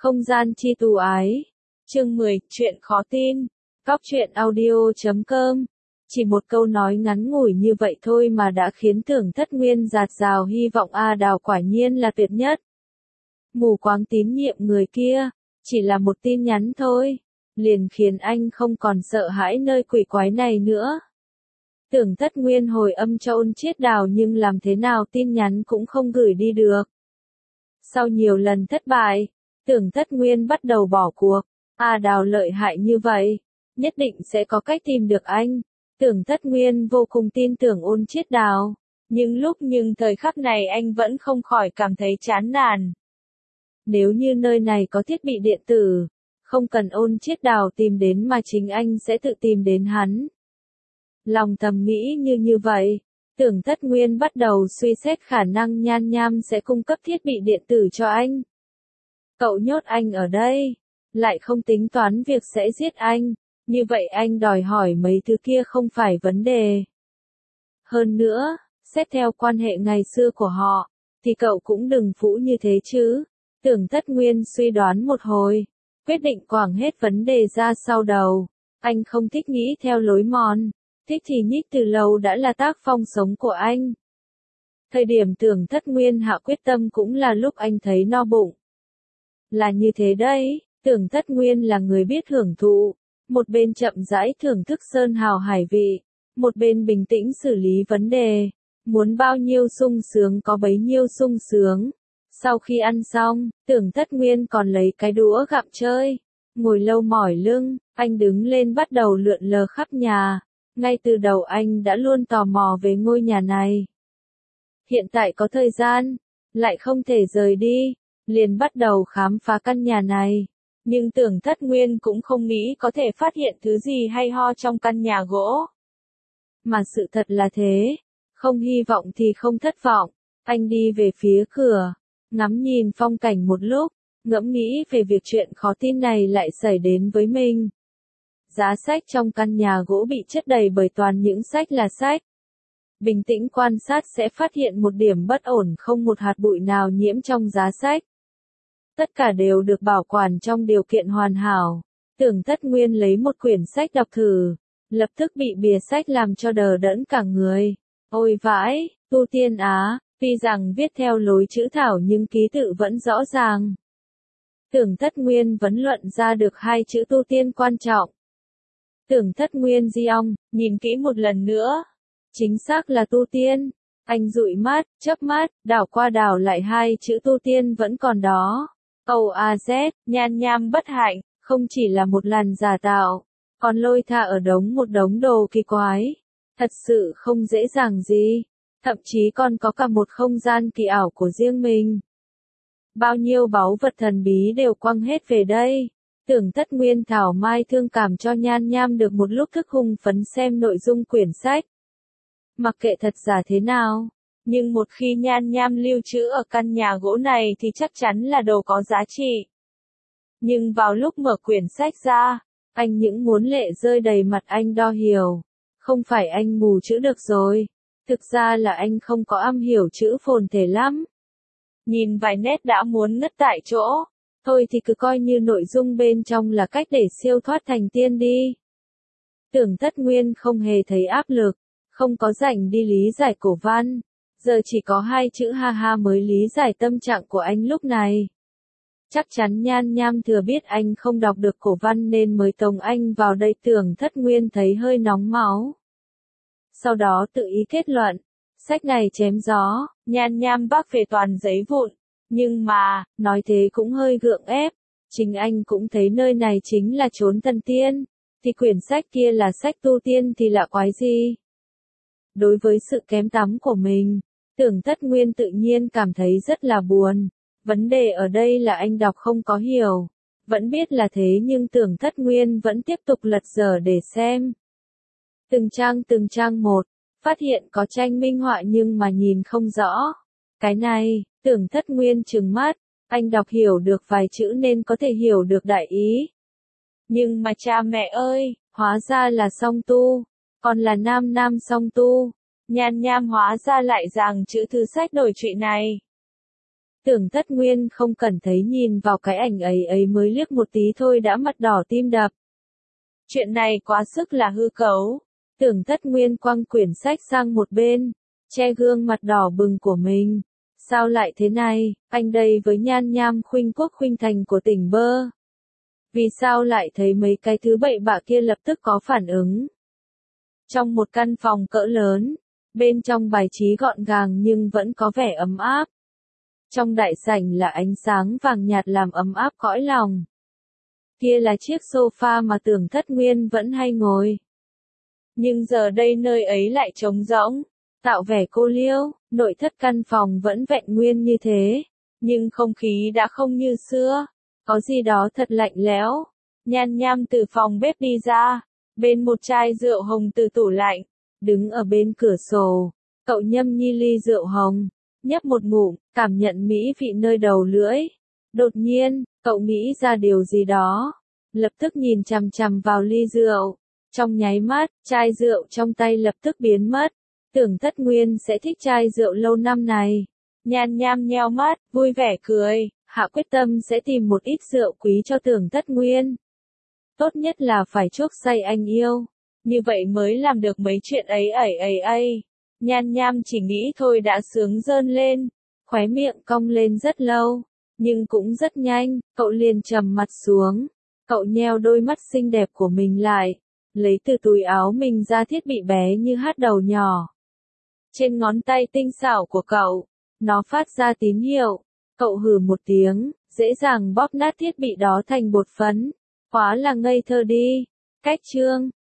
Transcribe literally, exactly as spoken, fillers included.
Không gian chi tù ái. Chương mười, chuyện khó tin. Cóc truyện audio chấm com. Chỉ một câu nói ngắn ngủi như vậy thôi mà đã khiến Tưởng Thất Nguyên dạt dào hy vọng A Đào quả nhiên là tuyệt nhất. Mù quáng tín nhiệm người kia, chỉ là một tin nhắn thôi, liền khiến anh không còn sợ hãi nơi quỷ quái này nữa. Tưởng Thất Nguyên hồi âm cho Ôn Chiết Đào nhưng làm thế nào tin nhắn cũng không gửi đi được. Sau nhiều lần thất bại, Tưởng Thất Nguyên bắt đầu bỏ cuộc. A Đào lợi hại như vậy, nhất định sẽ có cách tìm được anh. Tưởng Thất Nguyên vô cùng tin tưởng Ôn Chiết Đào, nhưng lúc nhưng thời khắc này anh vẫn không khỏi cảm thấy chán nản. Nếu như nơi này có thiết bị điện tử, không cần Ôn Chiết Đào tìm đến mà chính anh sẽ tự tìm đến hắn. Lòng thầm nghĩ như như vậy, Tưởng Thất Nguyên bắt đầu suy xét khả năng Nhan Nham sẽ cung cấp thiết bị điện tử cho anh. Cậu nhốt anh ở đây, lại không tính toán việc sẽ giết anh, như vậy anh đòi hỏi mấy thứ kia không phải vấn đề. Hơn nữa, xét theo quan hệ ngày xưa của họ, thì cậu cũng đừng phũ như thế chứ. Tưởng Thất Nguyên suy đoán một hồi, quyết định quẳng hết vấn đề ra sau đầu. Anh không thích nghĩ theo lối mòn, thích thì nhích từ lâu đã là tác phong sống của anh. Thời điểm Tưởng Thất Nguyên hạ quyết tâm cũng là lúc anh thấy no bụng. Là như thế đấy, Tưởng Thất Nguyên là người biết hưởng thụ, một bên chậm rãi thưởng thức sơn hào hải vị, một bên bình tĩnh xử lý vấn đề, muốn bao nhiêu sung sướng có bấy nhiêu sung sướng. Sau khi ăn xong, Tưởng Thất Nguyên còn lấy cái đũa gặm chơi, ngồi lâu mỏi lưng, anh đứng lên bắt đầu lượn lờ khắp nhà. Ngay từ đầu anh đã luôn tò mò về ngôi nhà này. Hiện tại có thời gian, lại không thể rời đi, liền bắt đầu khám phá căn nhà này. Nhưng Tưởng Thất Nguyên cũng không nghĩ có thể phát hiện thứ gì hay ho trong căn nhà gỗ. Mà sự thật là thế, không hy vọng thì không thất vọng. Anh đi về phía cửa, ngắm nhìn phong cảnh một lúc, ngẫm nghĩ về việc chuyện khó tin này lại xảy đến với mình. Giá sách trong căn nhà gỗ bị chất đầy bởi toàn những sách là sách. Bình tĩnh quan sát sẽ phát hiện một điểm bất ổn, không một hạt bụi nào nhiễm trong giá sách. Tất cả đều được bảo quản trong điều kiện hoàn hảo. Tưởng Thất Nguyên lấy một quyển sách đọc thử, lập tức bị bìa sách làm cho đờ đẫn cả người. Ôi vãi, tu tiên á, tuy rằng viết theo lối chữ thảo nhưng ký tự vẫn rõ ràng. Tưởng Thất Nguyên vấn luận ra được hai chữ tu tiên quan trọng. Tưởng Thất Nguyên di ong, nhìn kỹ một lần nữa. Chính xác là tu tiên. Anh dụi mắt, chớp mắt, đảo qua đảo lại hai chữ tu tiên vẫn còn đó. Âu A Z, Nhan Nham bất hạnh, không chỉ là một lần giả tạo, còn lôi tha ở đống một đống đồ kỳ quái. Thật sự không dễ dàng gì. Thậm chí còn có cả một không gian kỳ ảo của riêng mình. Bao nhiêu báu vật thần bí đều quăng hết về đây. Tưởng Thất Nguyên thảo mai thương cảm cho Nhan Nham được một lúc thức hùng phấn xem nội dung quyển sách. Mặc kệ thật giả thế nào, nhưng một khi Nhan Nham lưu trữ ở căn nhà gỗ này thì chắc chắn là đồ có giá trị. Nhưng vào lúc mở quyển sách ra, anh những muốn lệ rơi đầy mặt. Anh đo hiểu. Không phải anh mù chữ được rồi. Thực ra là anh không có am hiểu chữ phồn thể lắm. Nhìn vài nét đã muốn ngất tại chỗ. Thôi thì cứ coi như nội dung bên trong là cách để siêu thoát thành tiên đi. Tưởng Thất Nguyên không hề thấy áp lực, không có rảnh đi lý giải cổ văn. Giờ chỉ có hai chữ ha ha mới lý giải tâm trạng của anh lúc này. Chắc chắn Nhan Nham thừa biết anh không đọc được cổ văn nên mới tống anh vào đây. Tưởng Thất Nguyên thấy hơi nóng máu. Sau đó tự ý kết luận, sách này chém gió, Nhan Nham vác về toàn giấy vụn. Nhưng mà, nói thế cũng hơi gượng ép, chính anh cũng thấy nơi này chính là chốn thần tiên, thì quyển sách kia là sách tu tiên thì lạ quái gì. Đối với sự kém tắm của mình, Tưởng Thất Nguyên tự nhiên cảm thấy rất là buồn. Vấn đề ở đây là anh đọc không có hiểu, vẫn biết là thế nhưng Tưởng Thất Nguyên vẫn tiếp tục lật dở để xem. Từng trang từng trang một, phát hiện có tranh minh họa nhưng mà nhìn không rõ. Cái này, Tưởng Thất Nguyên trừng mắt, anh đọc hiểu được vài chữ nên có thể hiểu được đại ý. Nhưng mà cha mẹ ơi, hóa ra là song tu, còn là nam nam song tu. Nhan Nham hóa ra lại rằng chữ thứ sách đổi trụy này. Tưởng Thất Nguyên không cần thấy nhìn vào cái ảnh ấy ấy mới liếc một tí thôi đã mặt đỏ tim đập. Chuyện này quá sức là hư cấu. Tưởng Thất Nguyên quăng quyển sách sang một bên, che gương mặt đỏ bừng của mình. Sao lại thế này, anh đây với nhan nham khuynh quốc khuynh thành của tỉnh bơ. Vì sao lại thấy mấy cái thứ bậy bạ kia lập tức có phản ứng? Trong một căn phòng cỡ lớn, bên trong bài trí gọn gàng nhưng vẫn có vẻ ấm áp. Trong đại sảnh là ánh sáng vàng nhạt làm ấm áp cõi lòng. Kia là chiếc sofa mà Tưởng Thất Nguyên vẫn hay ngồi. Nhưng giờ đây nơi ấy lại trống rỗng, tạo vẻ cô liêu, nội thất căn phòng vẫn vẹn nguyên như thế, nhưng không khí đã không như xưa, có gì đó thật lạnh lẽo. Nhan Nham từ phòng bếp đi ra, bên một chai rượu hồng từ tủ lạnh, đứng ở bên cửa sổ, cậu nhâm nhi ly rượu hồng, nhấp một ngụm, cảm nhận mỹ vị nơi đầu lưỡi. Đột nhiên, cậu nghĩ ra điều gì đó, lập tức nhìn chằm chằm vào ly rượu. Trong nháy mắt, chai rượu trong tay lập tức biến mất. Tưởng Thất Nguyên sẽ thích chai rượu lâu năm này. Nhan Nham nheo mắt, vui vẻ cười, hạ quyết tâm sẽ tìm một ít rượu quý cho Tưởng Thất Nguyên. Tốt nhất là phải chuốc say anh yêu. Như vậy mới làm được mấy chuyện ấy ấy ấy ấy. Nhan Nham chỉ nghĩ thôi đã sướng rơn lên, khóe miệng cong lên rất lâu, nhưng cũng rất nhanh, cậu liền trầm mặt xuống. Cậu nheo đôi mắt xinh đẹp của mình lại, lấy từ túi áo mình ra thiết bị bé như hát đầu nhỏ. Trên ngón tay tinh xảo của cậu, nó phát ra tín hiệu. Cậu hừ một tiếng, dễ dàng bóp nát thiết bị đó thành bột phấn. Quá là ngây thơ đi. Cách chương